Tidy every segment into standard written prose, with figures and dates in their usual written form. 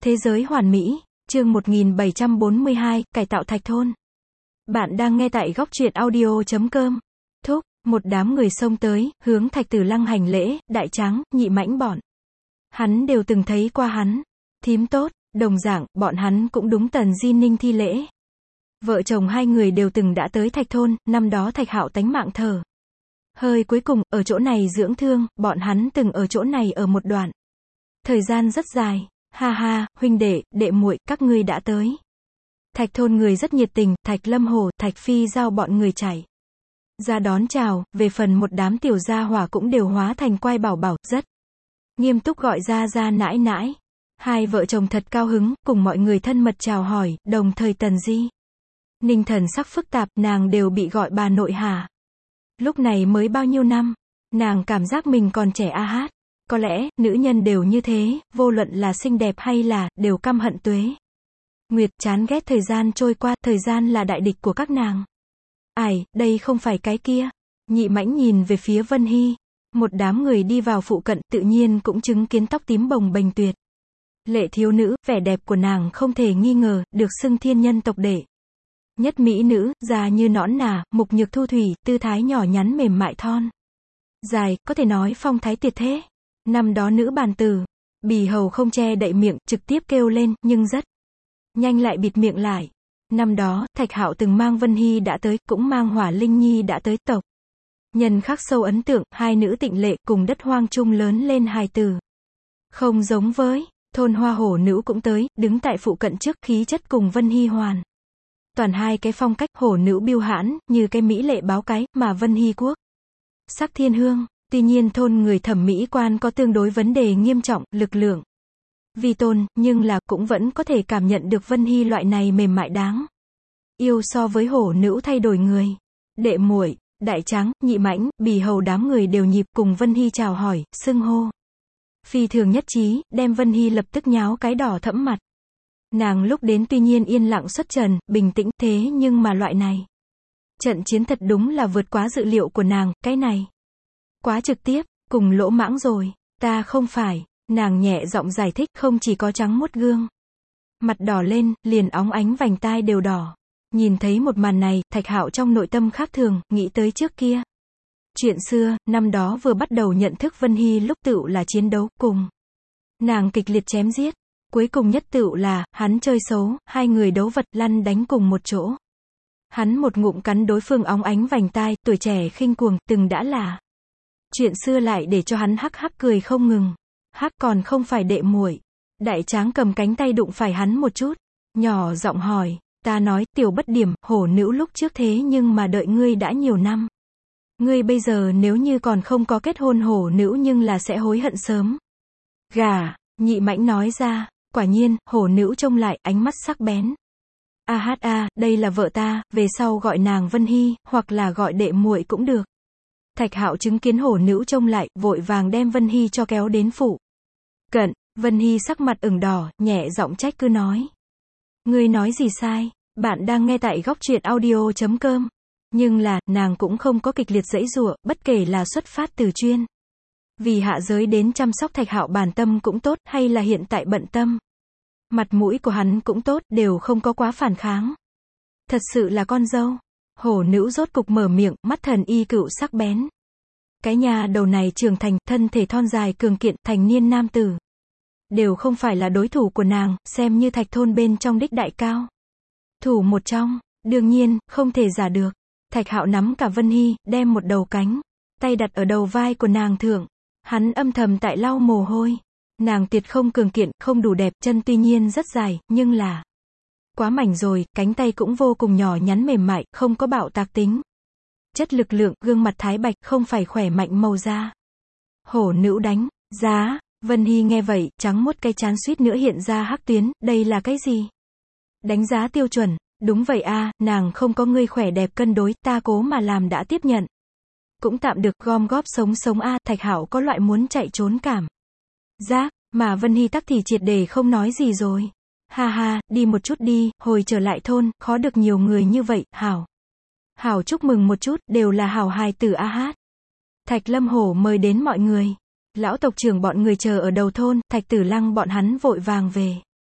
Thế giới hoàn mỹ, chương 1742, cải tạo thạch thôn. Bạn đang nghe tại góc truyện audio.com. Thúc, một đám người xông tới, hướng Thạch Tử Lăng hành lễ, Đại Tráng, Nhị Mãnh bọn. Hắn đều từng thấy qua hắn. Thím tốt, đồng dạng, bọn hắn cũng đúng Tần Di Ninh thi lễ. Vợ chồng hai người đều từng đã tới Thạch thôn, năm đó Thạch Hạo tánh mạng thở hơi cuối cùng, ở chỗ này dưỡng thương, bọn hắn từng ở chỗ này ở một đoạn thời gian rất dài. Ha ha, huynh đệ, đệ muội, các ngươi đã tới. Thạch thôn người rất nhiệt tình, Thạch Lâm Hồ, Thạch Phi Giao bọn người chảy ra đón chào, về phần một đám tiểu gia hỏa cũng đều hóa thành quai bảo bảo, rất nghiêm túc gọi ra nãi nãi. Hai vợ chồng thật cao hứng, cùng mọi người thân mật chào hỏi, đồng thời Tần Di Ninh thần sắc phức tạp, nàng đều bị gọi bà nội hả. Lúc này mới bao nhiêu năm, nàng cảm giác mình còn trẻ a hát. Có lẽ, nữ nhân đều như thế, vô luận là xinh đẹp hay là, đều căm hận Tuế Nguyệt, chán ghét thời gian trôi qua, thời gian là đại địch của các nàng. Ai, đây không phải cái kia. Nhị Mãnh nhìn về phía Vân Hy. Một đám người đi vào phụ cận, tự nhiên cũng chứng kiến tóc tím bồng bềnh tuyệt lệ thiếu nữ, vẻ đẹp của nàng không thể nghi ngờ, được xưng thiên nhân tộc đệ nhất mỹ nữ, già như nõn nà, mục nhược thu thủy, tư thái nhỏ nhắn mềm mại thon dài, có thể nói phong thái tuyệt thế. Năm đó nữ bàn tử, bì hầu không che đậy miệng, trực tiếp kêu lên, nhưng rất nhanh lại bịt miệng lại. Năm đó, Thạch Hạo từng mang Vân Hy đã tới, cũng mang Hỏa Linh Nhi đã tới, tộc nhân khắc sâu ấn tượng, hai nữ tịnh lệ, cùng đất hoang chung lớn lên hài tử. Không giống với, thôn hoa hổ nữ cũng tới, đứng tại phụ cận trước, khí chất cùng Vân Hy hoàn toàn hai cái phong cách, hổ nữ biêu hãn, như cái mỹ lệ báo cái, mà Vân Hy quốc sắc thiên hương. Tuy nhiên thôn người thẩm mỹ quan có tương đối vấn đề nghiêm trọng, lực lượng vi tôn, nhưng là cũng vẫn có thể cảm nhận được Vân Hy loại này mềm mại đáng yêu so với hổ nữ thay đổi người. Đệ muội, Đại Tráng, Nhị Mãnh, bì hầu đám người đều nhịp cùng Vân Hy chào hỏi, xưng hô phi thường nhất trí, đem Vân Hy lập tức nháo cái đỏ thẫm mặt. Nàng lúc đến tuy nhiên yên lặng xuất trần, bình tĩnh, thế nhưng mà loại này trận chiến thật đúng là vượt quá dự liệu của nàng, cái này quá trực tiếp, cùng lỗ mãng rồi. Ta không phải, nàng nhẹ giọng giải thích, không chỉ có trắng muốt gương mặt đỏ lên, liền óng ánh vành tai đều đỏ. Nhìn thấy một màn này, Thạch Hạo trong nội tâm khác thường, nghĩ tới trước kia chuyện xưa, năm đó vừa bắt đầu nhận thức Vân Hy lúc tựu là chiến đấu, cùng nàng kịch liệt chém giết. Cuối cùng nhất tựu là, hắn chơi xấu, hai người đấu vật lăn đánh cùng một chỗ. Hắn một ngụm cắn đối phương óng ánh vành tai, tuổi trẻ khinh cuồng, từng đã là chuyện xưa lại để cho hắn hắc hắc cười không ngừng. Hắc, còn không phải đệ muội. Đại Tráng cầm cánh tay đụng phải hắn một chút, nhỏ giọng hỏi, ta nói, tiểu bất điểm, hổ nữ lúc trước thế nhưng mà đợi ngươi đã nhiều năm. Ngươi bây giờ nếu như còn không có kết hôn hổ nữ nhưng là sẽ hối hận sớm. Gà, Nhị Mãnh nói ra, quả nhiên, hổ nữ trông lại, ánh mắt sắc bén. A hát a, đây là vợ ta, về sau gọi nàng Vân Hy, hoặc là gọi đệ muội cũng được. Thạch Hạo chứng kiến hổ nữ trông lại, vội vàng đem Vân Hy cho kéo đến phụ cận. Vân Hy sắc mặt ửng đỏ, nhẹ giọng trách cứ nói. Ngươi nói gì sai, bạn đang nghe tại góc truyện audio.com. Nhưng là, nàng cũng không có kịch liệt giãy giụa, bất kể là xuất phát từ chuyên vì hạ giới đến chăm sóc Thạch Hạo bản tâm cũng tốt, hay là hiện tại bận tâm mặt mũi của hắn cũng tốt, đều không có quá phản kháng. Thật sự là con dâu. Hổ nữ rốt cục mở miệng, mắt thần y cựu sắc bén. Cái nhà đầu này trưởng thành, thân thể thon dài cường kiện, thành niên nam tử đều không phải là đối thủ của nàng, xem như Thạch thôn bên trong đích đại cao thủ một trong, đương nhiên, không thể giả được. Thạch Hạo nắm cả Vân Hy, đem một đầu cánh tay đặt ở đầu vai của nàng thượng. Hắn âm thầm tại lau mồ hôi. Nàng tuyệt không cường kiện, không đủ đẹp, chân tuy nhiên rất dài, nhưng là quá mảnh rồi, cánh tay cũng vô cùng nhỏ nhắn mềm mại, không có bạo tạc tính chất lực lượng, gương mặt thái bạch, không phải khỏe mạnh màu da. Hổ nữ đánh giá. Vân Hy nghe vậy, trắng muốt cái trán suýt nữa hiện ra hắc tuyến, đây là cái gì? Đánh giá tiêu chuẩn. Đúng vậy a, nàng không có ngươi khỏe đẹp cân đối, ta cố mà làm đã tiếp nhận. Cũng tạm được, gom góp sống sống a. Thạch Hạo có loại muốn chạy trốn cảm giác, mà Vân Hy tắc thì triệt để không nói gì rồi. Ha ha, đi một chút đi, hồi trở lại thôn, khó được nhiều người như vậy, hảo. Hảo chúc mừng một chút, đều là hảo hài tử a hát. Thạch Lâm Hổ mời đến mọi người. Lão tộc trưởng bọn người chờ ở đầu thôn, Thạch Tử Lăng bọn hắn vội vàng về.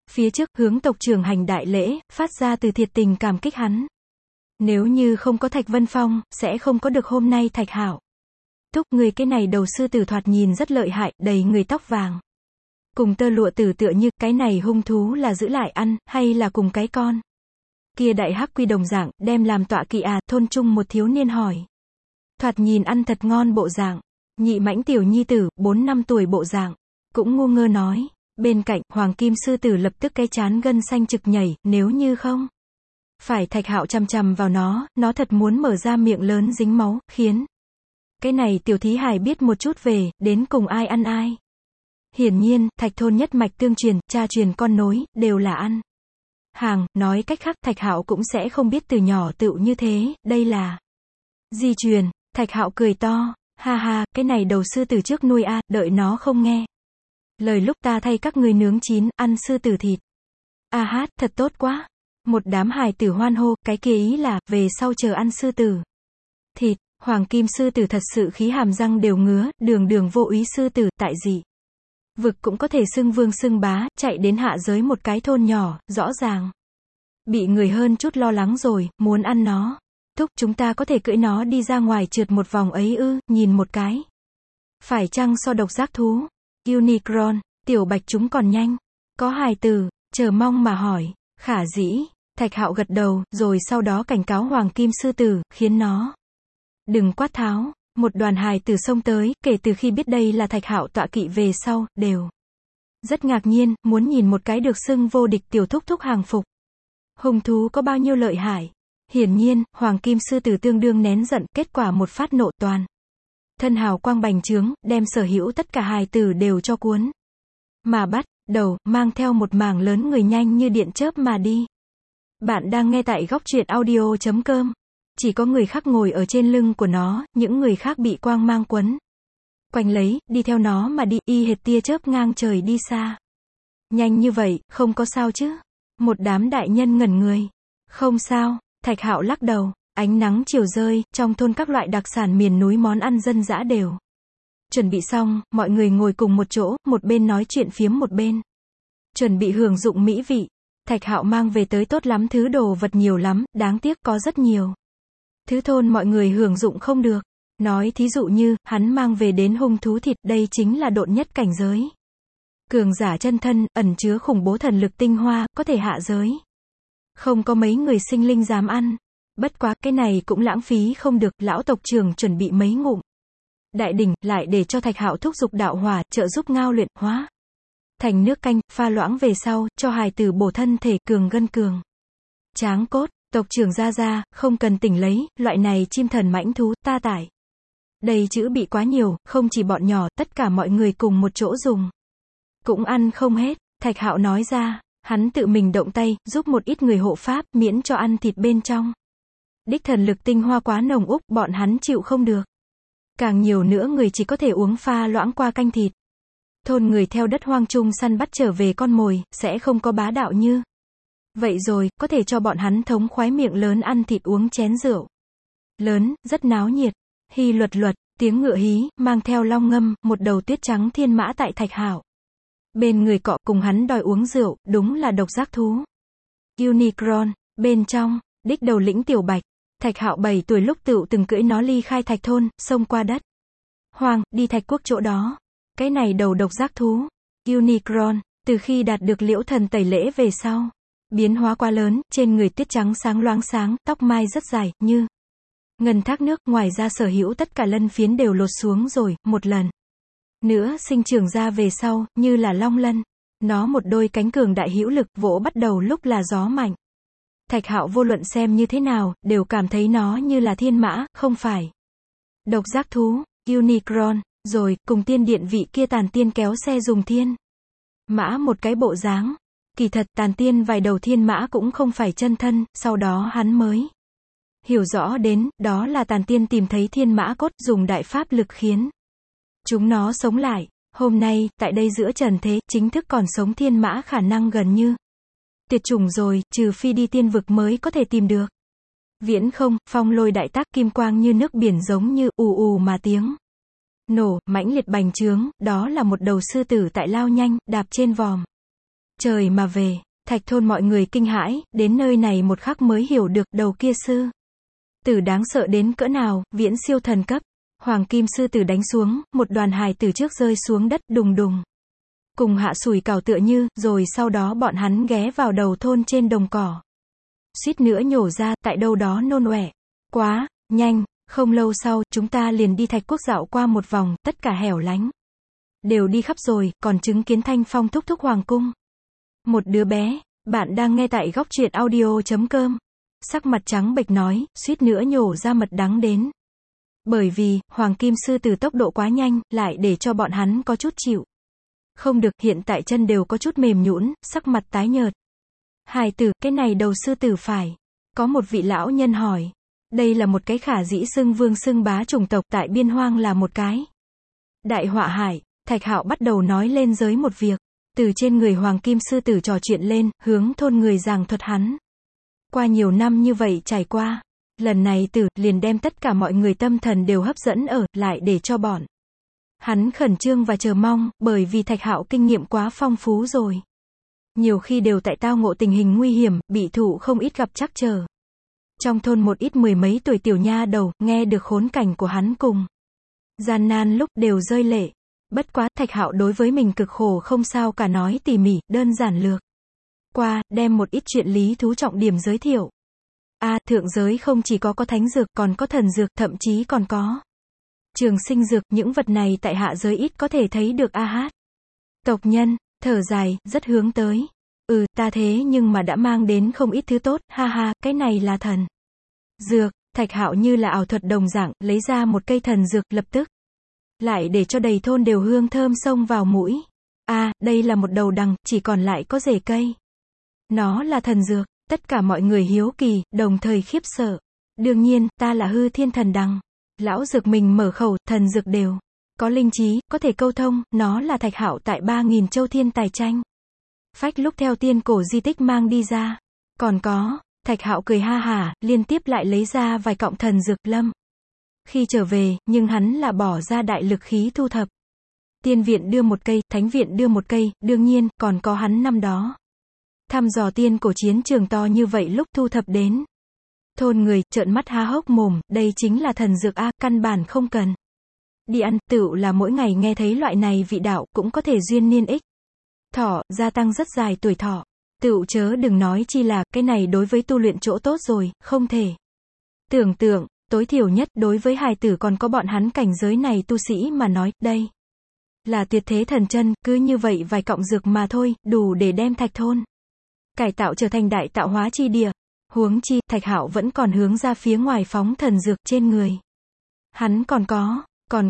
Phía trước, hướng tộc trưởng hành đại lễ, phát ra từ thiệt tình cảm kích hắn. Nếu như không có Thạch Vân Phong, sẽ không có được hôm nay Thạch Hạo. Thúc, người cái này đầu sư tử thoạt nhìn rất lợi hại, đầy người tóc vàng. Cùng tơ lụa tử tựa như, cái này hung thú là giữ lại ăn, hay là cùng cái con? Kia đại hắc quy đồng dạng, đem làm tọa kỵ à, thôn trung một thiếu niên hỏi. Thoạt nhìn ăn thật ngon bộ dạng. Nhị mãnh tiểu nhi tử, 4-5 tuổi bộ dạng. Cũng ngu ngơ nói. Bên cạnh, hoàng kim sư tử lập tức cái chán gân xanh trực nhảy, nếu như không. Phải Thạch Hạo chằm chằm vào nó thật muốn mở ra miệng lớn dính máu, khiến. Cái này tiểu thí hài biết một chút về, đến cùng ai ăn ai. Hiển nhiên, Thạch thôn nhất mạch tương truyền, cha truyền con nối, đều là ăn. Hàng, nói cách khác, Thạch Hạo cũng sẽ không biết từ nhỏ tựu như thế, đây là di truyền. Thạch Hạo cười to, ha ha, cái này đầu sư tử trước nuôi a, đợi nó không nghe. Lời lúc ta thay các ngươi nướng chín, ăn sư tử thịt. A hát, thật tốt quá. Một đám hài tử hoan hô, cái kia ý là, về sau chờ ăn sư tử thịt. Hoàng kim sư tử thật sự khí hàm răng đều ngứa, đường vô úy sư tử, tại gì? Vực cũng có thể xưng vương xưng bá, chạy đến hạ giới một cái thôn nhỏ, rõ ràng. Bị người hơn chút lo lắng rồi, muốn ăn nó. Thúc, chúng ta có thể cưỡi nó đi ra ngoài trượt một vòng ấy ư, nhìn một cái. Phải chăng so độc giác thú? Unicron, tiểu bạch chúng còn nhanh. Có hài tử, chờ mong mà hỏi, khả dĩ. Thạch Hạo gật đầu, rồi sau đó cảnh cáo hoàng kim sư tử, khiến nó đừng quát tháo. Một đoàn hài tử xông tới, kể từ khi biết đây là Thạch Hạo tọa kỵ về sau, đều rất ngạc nhiên, muốn nhìn một cái được xưng vô địch tiểu thúc thúc hàng phục. Hung thú có bao nhiêu lợi hại? Hiển nhiên, hoàng kim sư tử tương đương nén giận, kết quả một phát nộ toàn. Thân hào quang bành trướng, đem sở hữu tất cả hài tử đều cho cuốn. Mà bắt đầu, mang theo một mảng lớn người nhanh như điện chớp mà đi. Bạn đang nghe tại góc truyện audio.com. Chỉ có người khác ngồi ở trên lưng của nó, những người khác bị quang mang quấn quanh lấy, đi theo nó mà đi, y hệt tia chớp ngang trời đi xa. Nhanh như vậy, không có sao chứ? Một đám đại nhân ngẩn người. Không sao, Thạch Hạo lắc đầu, ánh nắng chiều rơi, trong thôn các loại đặc sản miền núi món ăn dân dã đều chuẩn bị xong, mọi người ngồi cùng một chỗ, một bên nói chuyện phiếm một bên chuẩn bị hưởng dụng mỹ vị. Thạch Hạo mang về tới tốt lắm thứ đồ vật nhiều lắm, đáng tiếc có rất nhiều thứ thôn mọi người hưởng dụng không được. Nói thí dụ như, hắn mang về đến hung thú thịt, đây chính là độn nhất cảnh giới. Cường giả chân thân, ẩn chứa khủng bố thần lực tinh hoa, có thể hạ giới. Không có mấy người sinh linh dám ăn. Bất quá, cái này cũng lãng phí không được, lão tộc trưởng chuẩn bị mấy ngụm đại đỉnh, lại để cho Thạch Hạo thúc giục đạo hỏa, trợ giúp ngao luyện, hóa thành nước canh, pha loãng về sau, cho hài tử bổ thân thể, cường gân cường tráng cốt. Tộc trưởng ra, không cần tỉnh lấy, loại này chim thần mãnh thú, ta tải. Đây chữ bị quá nhiều, không chỉ bọn nhỏ, tất cả mọi người cùng một chỗ dùng. Cũng ăn không hết, Thạch Hạo nói ra, hắn tự mình động tay, giúp một ít người hộ pháp, miễn cho ăn thịt bên trong. Đích thần lực tinh hoa quá nồng úc, bọn hắn chịu không được. Càng nhiều nữa người chỉ có thể uống pha loãng qua canh thịt. Thôn người theo đất hoang trung săn bắt trở về con mồi, sẽ không có bá đạo như vậy rồi, có thể cho bọn hắn thống khoái miệng lớn ăn thịt uống chén rượu lớn, rất náo nhiệt. Hi luật, tiếng ngựa hí, mang theo long ngâm, một đầu tuyết trắng thiên mã tại Thạch Hạo bên người cọ, cùng hắn đòi uống rượu, đúng là độc giác thú. Unicron, bên trong, đích đầu lĩnh tiểu bạch. Thạch Hạo 7 tuổi lúc tựu từng cưỡi nó ly khai Thạch thôn, xông qua đất hoang, đi Thạch quốc chỗ đó. Cái này đầu độc giác thú, Unicron, từ khi đạt được liễu thần tẩy lễ về sau, biến hóa quá lớn, trên người tuyết trắng sáng loáng sáng, tóc mai rất dài, như ngân thác nước, ngoài ra sở hữu tất cả lân phiến đều lột xuống rồi, một lần nữa sinh trưởng ra về sau, như là long lân. Nó một đôi cánh cường đại hữu lực, vỗ bắt đầu lúc là gió mạnh. Thạch Hạo vô luận xem như thế nào, đều cảm thấy nó như là thiên mã, không phải độc giác thú. Unicron, rồi, cùng tiên điện vị kia tàn tiên kéo xe dùng thiên mã một cái bộ dáng. Kỳ thật, tàn tiên vài đầu thiên mã cũng không phải chân thân, sau đó hắn mới hiểu rõ đến, đó là tàn tiên tìm thấy thiên mã cốt, dùng đại pháp lực khiến chúng nó sống lại. Hôm nay, tại đây giữa trần thế, chính thức còn sống thiên mã khả năng gần như tuyệt chủng rồi, trừ phi đi tiên vực mới có thể tìm được. Viễn không, phong lôi đại tác, kim quang như nước biển giống như, ù mà tiếng nổ, mãnh liệt bành trướng, đó là một đầu sư tử tại lao nhanh, đạp trên vòm Trời mà về, Thạch thôn mọi người kinh hãi, đến nơi này một khắc mới hiểu được đầu kia sư tử đáng sợ đến cỡ nào, viễn siêu thần cấp. Hoàng kim sư tử đánh xuống, một đoàn hài tử trước rơi xuống đất đùng đùng. Cùng hạ sủi cảo tựa như, rồi sau đó bọn hắn ghé vào đầu thôn trên đồng cỏ. Suýt nữa nhổ ra, tại đâu đó nôn ọe. Quá, nhanh, không lâu sau, chúng ta liền đi Thạch Quốc dạo qua một vòng, tất cả hẻo lánh đều đi khắp rồi, còn chứng kiến Thanh Phong thúc thúc hoàng cung. Một đứa bé, bạn đang nghe tại góc truyện audio.com. Sắc mặt trắng bệch nói, suýt nữa nhổ ra mật đắng đến. Bởi vì, hoàng kim sư tử tốc độ quá nhanh, lại để cho bọn hắn có chút chịu không được, hiện tại chân đều có chút mềm nhũn, sắc mặt tái nhợt. Hài tử, cái này đầu sư tử phải. Có một vị lão nhân hỏi. Đây là một cái khả dĩ xưng vương xưng bá chủng tộc tại biên hoang là một cái đại họa hại. Thạch Hạo bắt đầu nói lên giới một việc. Từ trên người hoàng kim sư tử trò chuyện lên, hướng thôn người giảng thuật hắn. Qua nhiều năm như vậy trải qua. Lần này liền đem tất cả mọi người tâm thần đều hấp dẫn ở, lại để cho bọn hắn khẩn trương và chờ mong, bởi vì Thạch Hạo kinh nghiệm quá phong phú rồi. Nhiều khi đều tại tao ngộ tình hình nguy hiểm, bị thụ không ít gặp trắc trở. Trong thôn một ít mười mấy tuổi tiểu nha đầu, nghe được khốn cảnh của hắn cùng gian nan lúc đều rơi lệ. Bất quá, Thạch Hạo đối với mình cực khổ không sao cả nói tỉ mỉ, đơn giản lược qua, đem một ít chuyện lý thú trọng điểm giới thiệu. Thượng giới không chỉ có thánh dược, còn có thần dược, thậm chí còn có trường sinh dược, những vật này tại hạ giới ít có thể thấy được. Tộc nhân, thở dài, rất hướng tới. Ta thế nhưng mà đã mang đến không ít thứ tốt, ha ha, cái này là thần dược. Thạch Hạo như là ảo thuật đồng dạng, lấy ra một cây thần dược, lập tức lại để cho đầy thôn đều hương thơm xông vào mũi. Đây là một đầu đằng, chỉ còn lại có rễ cây. Nó là thần dược. Tất cả mọi người hiếu kỳ, đồng thời khiếp sợ. Đương nhiên, ta là hư thiên thần đằng. Lão dược mình mở khẩu, thần dược đều có linh trí, có thể câu thông, nó là Thạch Hạo tại 3.000 châu thiên tài tranh phách lúc theo tiên cổ di tích mang đi ra. Còn có, Thạch Hạo cười ha hả, liên tiếp lại lấy ra vài cọng thần dược lâm. Khi trở về, nhưng hắn là bỏ ra đại lực khí thu thập. Tiên viện đưa một cây, thánh viện đưa một cây, đương nhiên, còn có hắn năm đó thăm dò tiên cổ chiến trường to như vậy lúc thu thập đến. Thôn người, trợn mắt há hốc mồm, đây chính là thần dược căn bản không cần đi ăn, tựu là mỗi ngày nghe thấy loại này vị đạo, cũng có thể duyên niên ích thọ, gia tăng rất dài tuổi thọ. Tựu chớ đừng nói chi là, cái này đối với tu luyện chỗ tốt rồi, không thể tưởng tượng, tối thiểu nhất đối với hài tử còn có bọn hắn cảnh giới này tu sĩ mà nói, đây là tuyệt thế thần chân, cứ như vậy vài cọng dược mà thôi, đủ để đem Thạch thôn cải tạo trở thành đại tạo hóa chi địa. Huống chi, Thạch Hạo vẫn còn hướng ra phía ngoài phóng thần dược trên người. Hắn còn có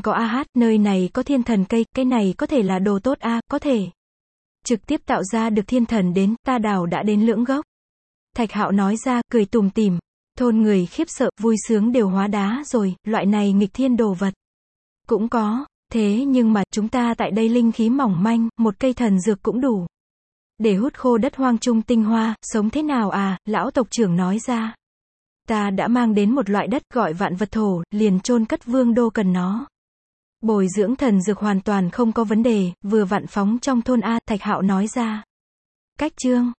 nơi này có thiên thần cây, cái này có thể là đồ tốt có thể trực tiếp tạo ra được thiên thần đến, ta đào đã đến lưỡng gốc. Thạch Hạo nói ra, cười tủm tỉm. Thôn người khiếp sợ, vui sướng đều hóa đá rồi, loại này nghịch thiên đồ vật cũng có, thế nhưng mà, chúng ta tại đây linh khí mỏng manh, một cây thần dược cũng đủ để hút khô đất hoang trung tinh hoa, sống thế nào lão tộc trưởng nói ra. Ta đã mang đến một loại đất gọi vạn vật thổ, liền chôn cất vương đô cần nó. Bồi dưỡng thần dược hoàn toàn không có vấn đề, vừa vặn phóng trong thôn Thạch Hạo nói ra. Cách chương